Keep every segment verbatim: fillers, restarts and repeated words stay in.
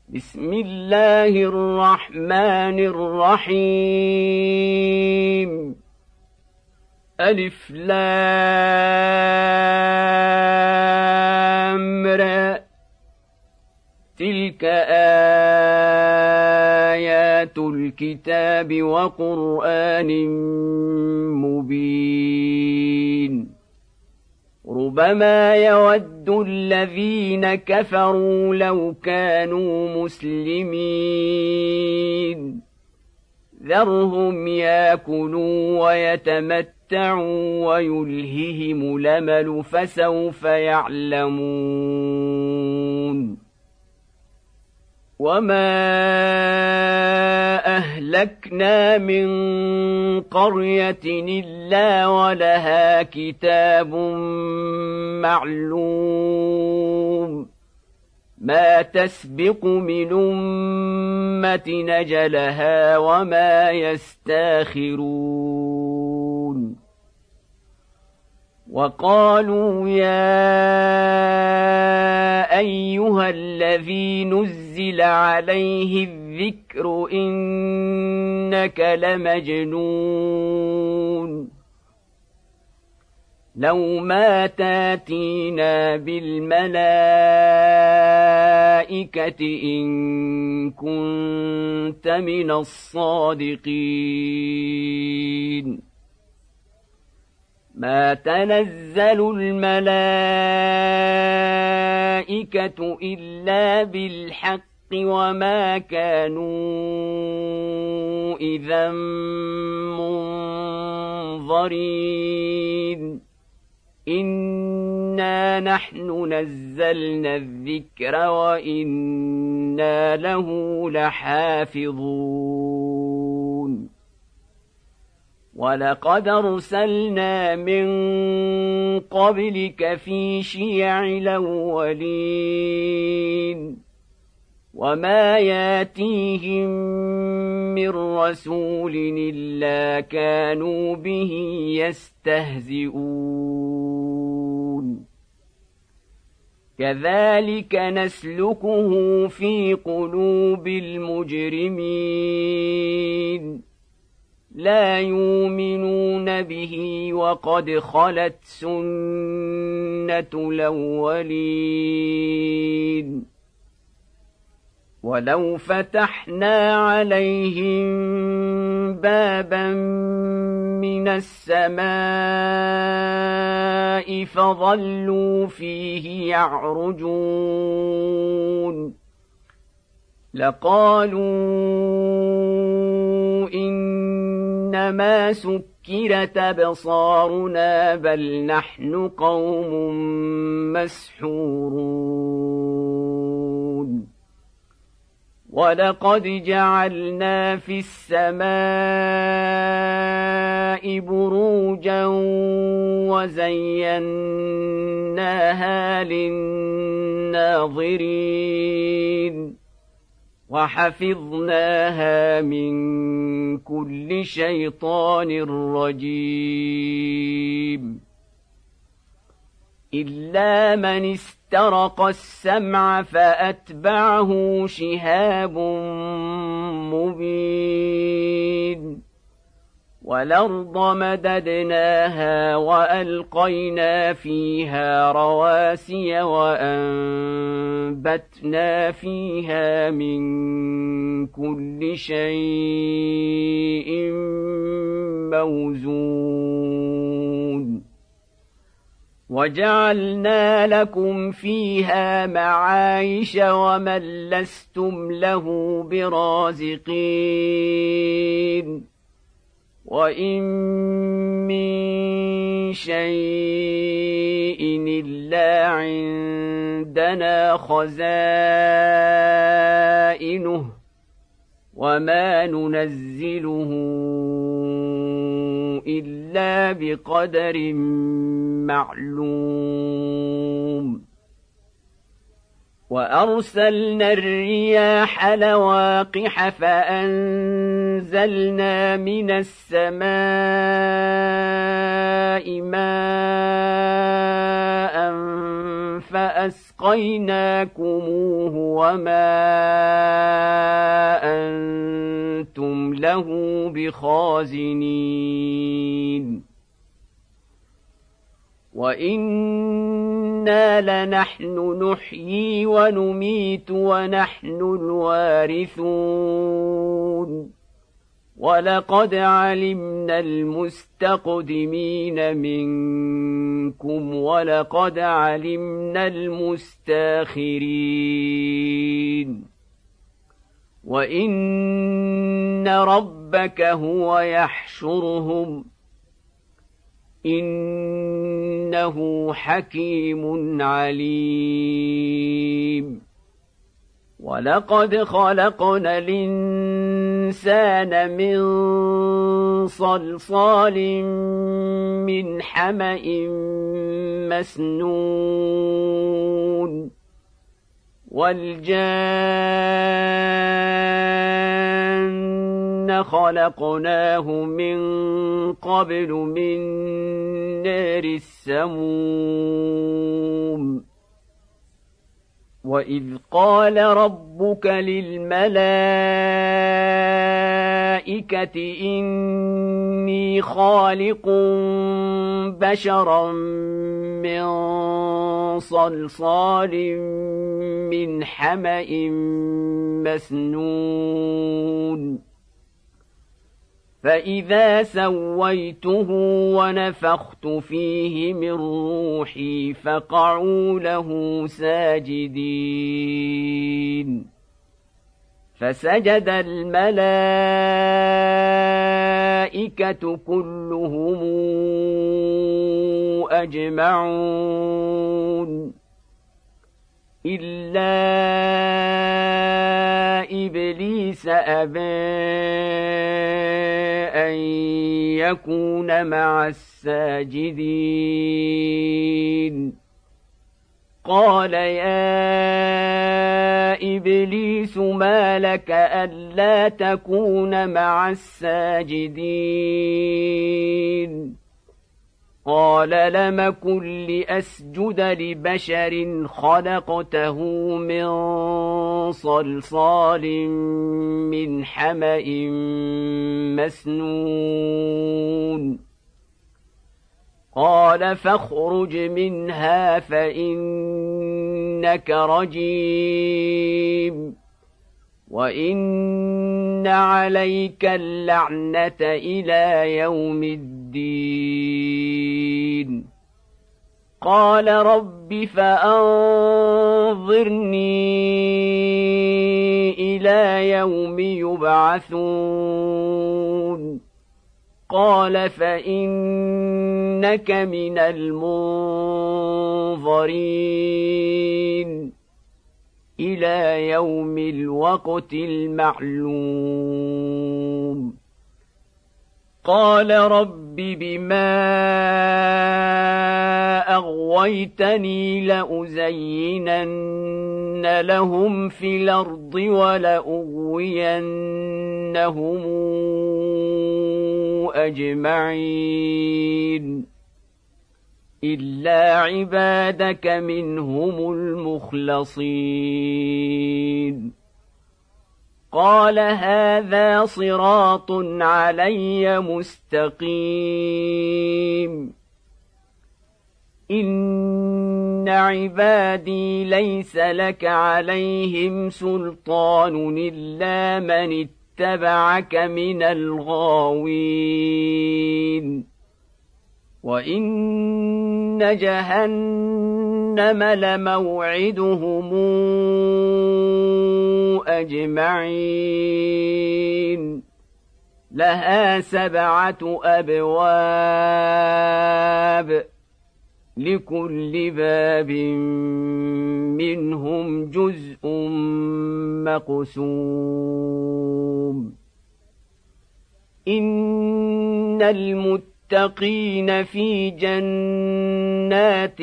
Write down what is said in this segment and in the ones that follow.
بسم الله الرحمن الرحيم ألف لام را تلك آيات الكتاب وقرآن مبين ربما يود الذين كفروا لو كانوا مسلمين ذرهم ياكلوا ويتمتعوا ويلههم الأمل فسوف يعلمون وما أهلكنا من قرية إلا ولها كتاب معلوم ما تسبق من أمة نجلها وما يستاخرون وقالوا يا أيها الذي نزل عليه الذكر إنك لمجنون لو ما تاتينا بالملائكة إن كنت من الصادقين ما تنزل الملائكة إلا بالحق وما كانوا إذا منظرين إنا نحن نزلنا الذكر وإنا له لحافظون ولقد أرسلنا من قبلك في شيع الأولين وما ياتيهم من رسول إلا كانوا به يستهزئون كذلك نسلكه في قلوب المجرمين لا يؤمنون به وقد خلت سنة الأولين ولو فتحنا عليهم بابا من السماء فظلوا فيه يعرجون لقالوا إنما سكرت أبصارنا بل نحن قوم مسحورون ولقد جعلنا في السماء بروجا وزيناها للناظرين وحفظناها من كل شيطان رجيم إلا من استرق السمع فأتبعه شهاب مبين والأرض مددناها وألقينا فيها رواسي وأنبتنا فيها من كل شيء موزون وجعلنا لكم فيها معايش ومن لستم له برازقين وإن من شيء إلا عندنا خزائنه وما ننزله إلا بقدر معلوم وأرسلنا الرياح لواقح فأنزلنا من السماء ماء فأسقيناكموه وما أنتم له بخازنين وإنا لنحن نحيي ونميت ونحن الوارثون ولقد علمنا المستقدمين منكم ولقد علمنا المستاخرين وإن ربك هو يحشرهم إنه حكيم عليم ولقد خلقنا الإنسان من صلصال من حمأ مسنون والجان خلقناه من قبل من نار السموم وإذ قال ربك للملائكة إني خالق بشرا من صلصال من حمأ مسنون فإذا سويته ونفخت فيه من روحي فقعوا له ساجدين فسجد الملائكة كلهم أجمعون إلا إبليس أبى أن يكون مع الساجدين قال يا إبليس ما لك ألا تكون مع الساجدين قال لم كن لأسجد لبشر خلقته من صلصال من حمأ مسنون قال فاخرج منها فإنك رجيم وإن عليك اللعنة إلى يوم الدين قال رب فأنظرني إلى يوم يبعثون قال فإنك من المنظرين إلى يوم الوقت المعلوم قال رب بما أغويتني لأزينن لهم في الأرض ولأغوينهم أجمعين إلا عبادك منهم المخلصين قال هذا صراط علي مستقيم إن عبادي ليس لك عليهم سلطان إلا من اتبعك من الغاوين وإن جهنم لموعدهم أجمعين لها سبعة أبواب لكل باب منهم جزء مقسوم إن المتقين للمتقين في جنات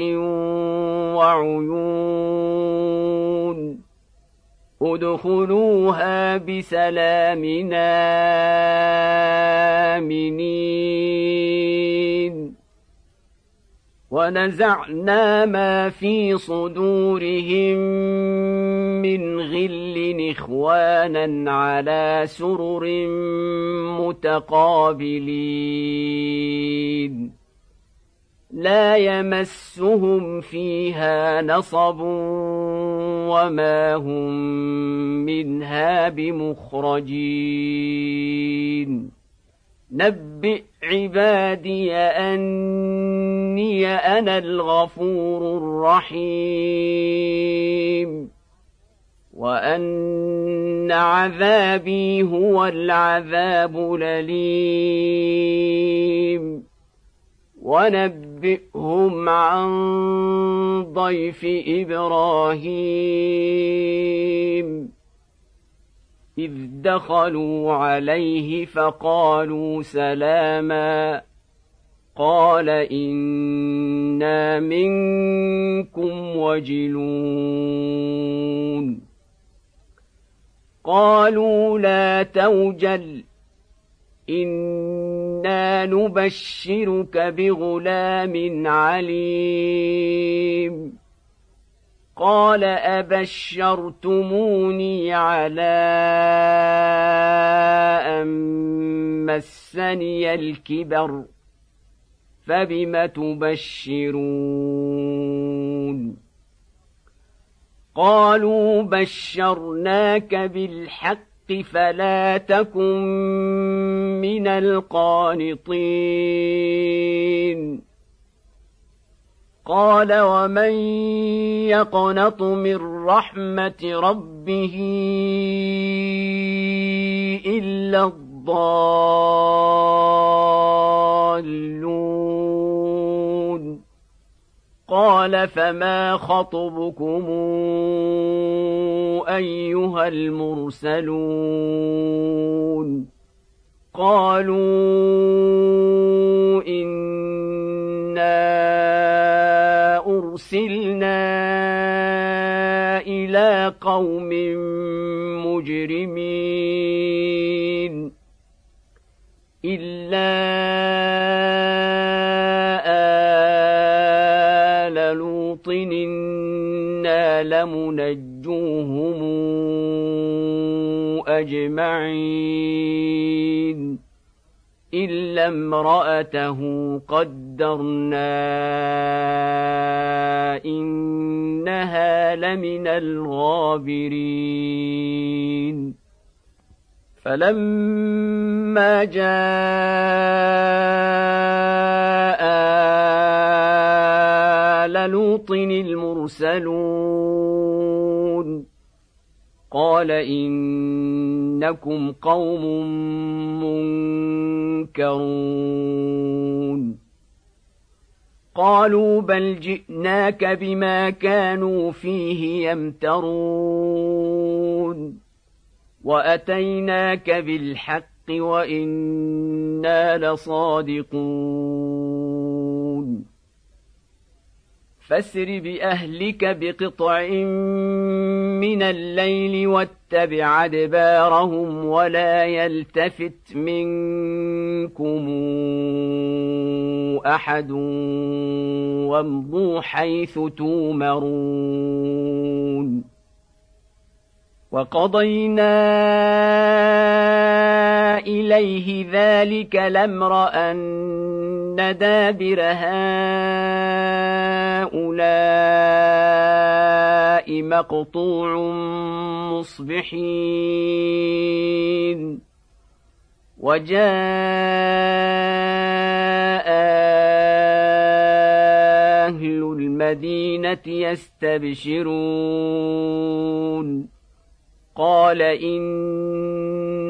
وعيون ادخلوها بسلام آمنين ونزعنا ما في صدورهم من غل إخوانا على سرر متقابلين لا يمسهم فيها نصب وما هم منها بمخرجين نبئ عبادي أني أنا الغفور الرحيم وأن عذابي هو العذاب الأليم ونبئهم عن ضيف إبراهيم إذ دخلوا عليه فقالوا سلاما قال إنا منكم وجلون قالوا لا توجل إنا نبشرك بغلام عليم قال أبشرتموني على أن مسني الكبر فبم تبشرون قالوا بشرناك بالحق فلا تكن من القانطين قال ومن يقنط من رحمة ربه إلا الضالون قال فما خطبكم أيها المرسلون قالوا إنا أرسلنا إلى قوم مجرمين إلا آل لوط إنا لمنجوهم أجمعين إلا امرأته قدرنا إنها لمن الغابرين فلما جاء آل لوط المرسلون قال إنكم قوم منكرون قالوا بل جئناك بما كانوا فيه يمترون وأتيناك بالحق وإنا لصادقون فاسر بأهلك بقطع من الليل واتبع أدبارهم ولا يلتفت منكم أحد وامضوا حيث تومرون وقضينا إليه ذلك الأمر أن دابر هؤلاء مقطوع مصبحين وجاء أهل المدينة يستبشرون قال إن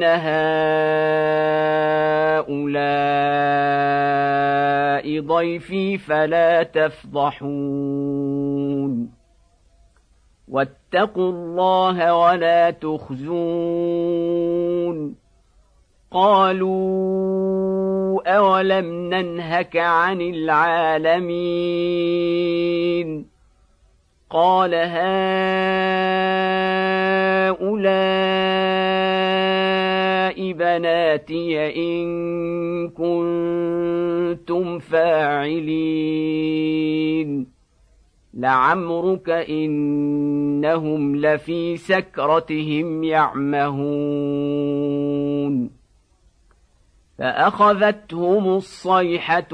هؤلاء ضيفي فلا تفضحون واتقوا الله ولا تخزون قالوا أولم ننهك عن العالمين قال هؤلاء بناتي إن كنتم فاعلين لعمرك إنهم لفي سكرتهم يعمهون فأخذتهم الصيحة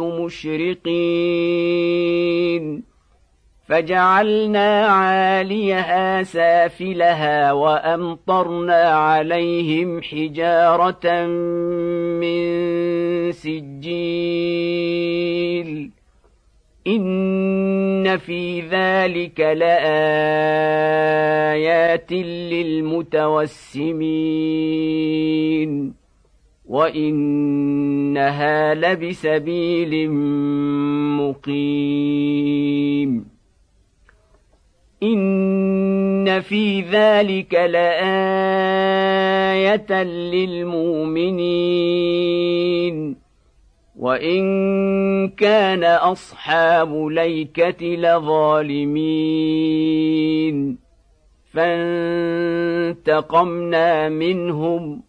مشرقين فجعلنا عاليها سافلها وأمطرنا عليهم حجارة من سجيل إن في ذلك لآيات للمتوسمين وإنها لبسبيل مقيم إن في ذلك لآية للمؤمنين وإن كان أصحاب ليكة لظالمين فانتقمنا منهم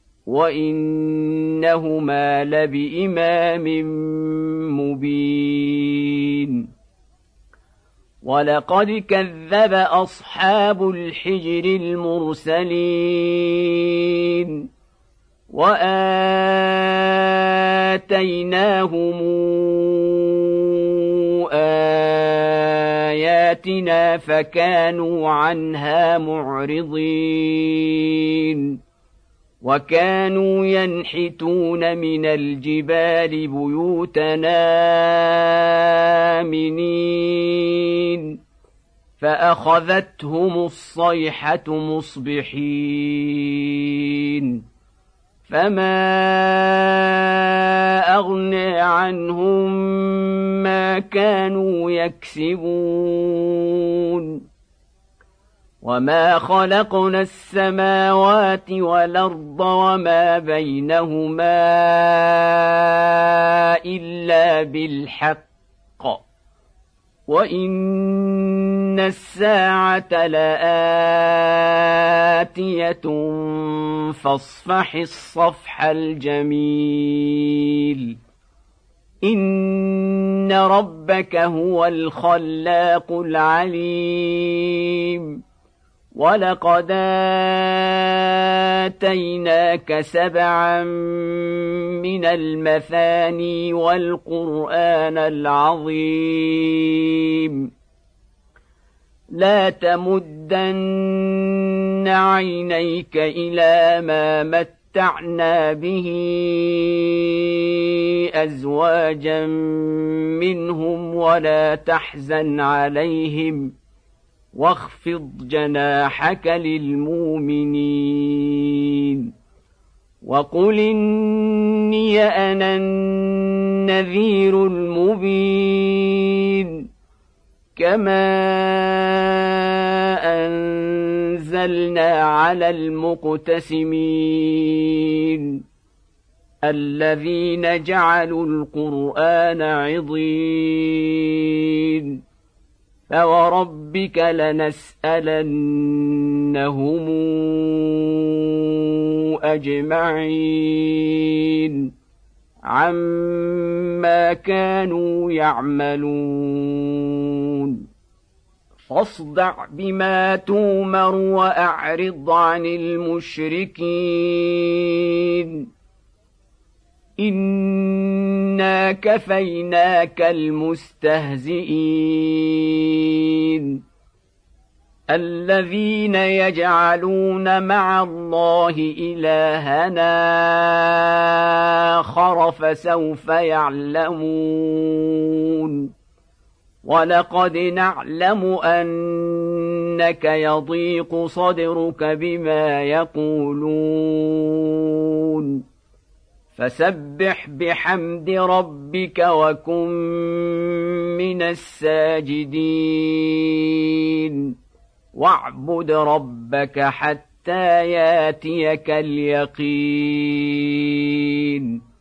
وإنهما لبإمام مبين ولقد كذب أصحاب الحجر المرسلين وآتيناهم آياتنا فكانوا عنها معرضين وكانوا ينحتون من الجبال بيوتنا آمنين فأخذتهم الصيحة مصبحين فما أغنى عنهم ما كانوا يكسبون وما خلقنا السماوات والأرض وما بينهما إلا بالحق وإن الساعة لآتية فاصفح الصفح الجميل إن ربك هو الخلاق العليم ولقد آتيناك سبعا من المثاني والقرآن العظيم لا تمدن عينيك إلى ما متعنا به أزواجا منهم ولا تحزن عليهم واخفض جناحك للمؤمنين وقل إني أنا النذير المبين كما أنزلنا على المقتسمين الذين جعلوا القرآن عضين فوربك لنسألنهم أجمعين عما كانوا يعملون فاصدع بما تومر وأعرض عن المشركين إنا كفيناك المستهزئين الذين يجعلون مع الله إلهنا آخر فسوف يعلمون ولقد نعلم أنك يضيق صدرك بما يقولون فسبح بحمد ربك وكن من الساجدين واعبد ربك حتى حتى ياتيك اليقين